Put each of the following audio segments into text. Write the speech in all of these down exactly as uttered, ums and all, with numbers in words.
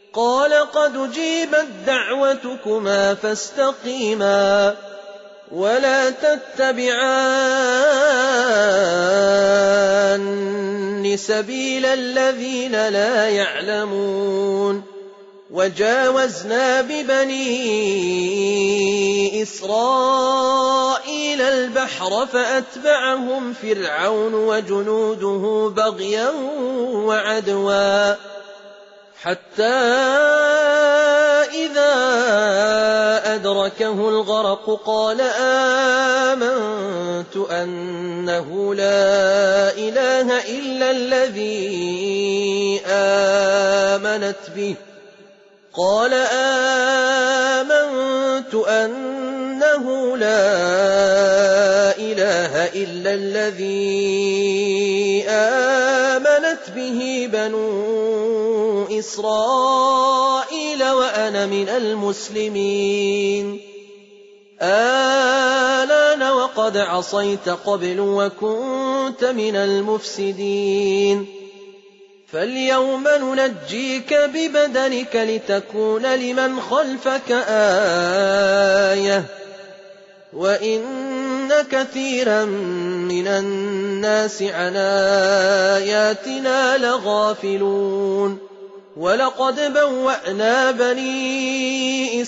قال قد أجيبت دعوتكما فاستقيما ولا تتبعان سبيل الذين لا يعلمون وجاوزنا ببني إسرائيل البحر فأتبعهم فرعون وجنوده بغيا وعدوا حتى إذا أدركه الغرق قال آمنت أنه لا إله إلا الذي آمنت به قال آمنت أنه لا إله إلا الذي آمنت به بنو إسرائيل وأنا من المسلمين آلان وقد عصيت قبل وكنت من المفسدين فاليوم ننجيك ببدنك لتكون لمن خلفك آية وإن كثيرا من الناس عن آياتنا لغافلون ولقد بوأنا بني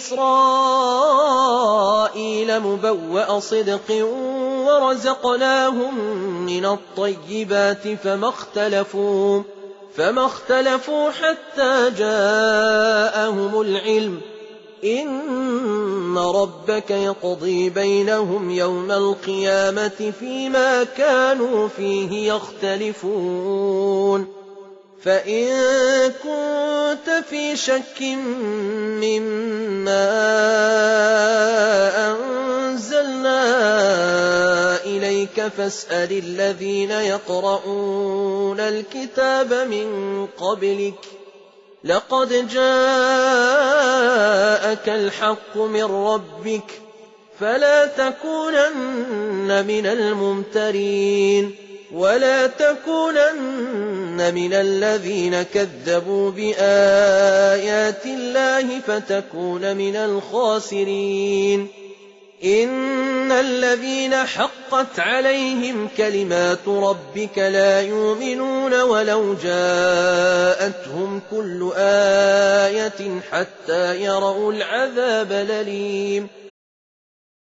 إسرائيل مبوأ صدق ورزقناهم من الطيبات فما اختلفوا فما اختلفوا حتى جاءهم العلم إن ربك يقضي بينهم يوم القيامة فيما كانوا فيه يختلفون فإن كنت في شك مما أنزلنا إليك فاسأل الذين يقرؤون الكتاب من قبلك لقد جاءك الحق من ربك فلا تكونن من الممترين ولا تكونن من الذين كذبوا بآيات الله فتكون من الخاسرين إن الذين حقت عليهم كلمات ربك لا يؤمنون ولو جاءتهم كل آية حتى يروا العذاب الأليم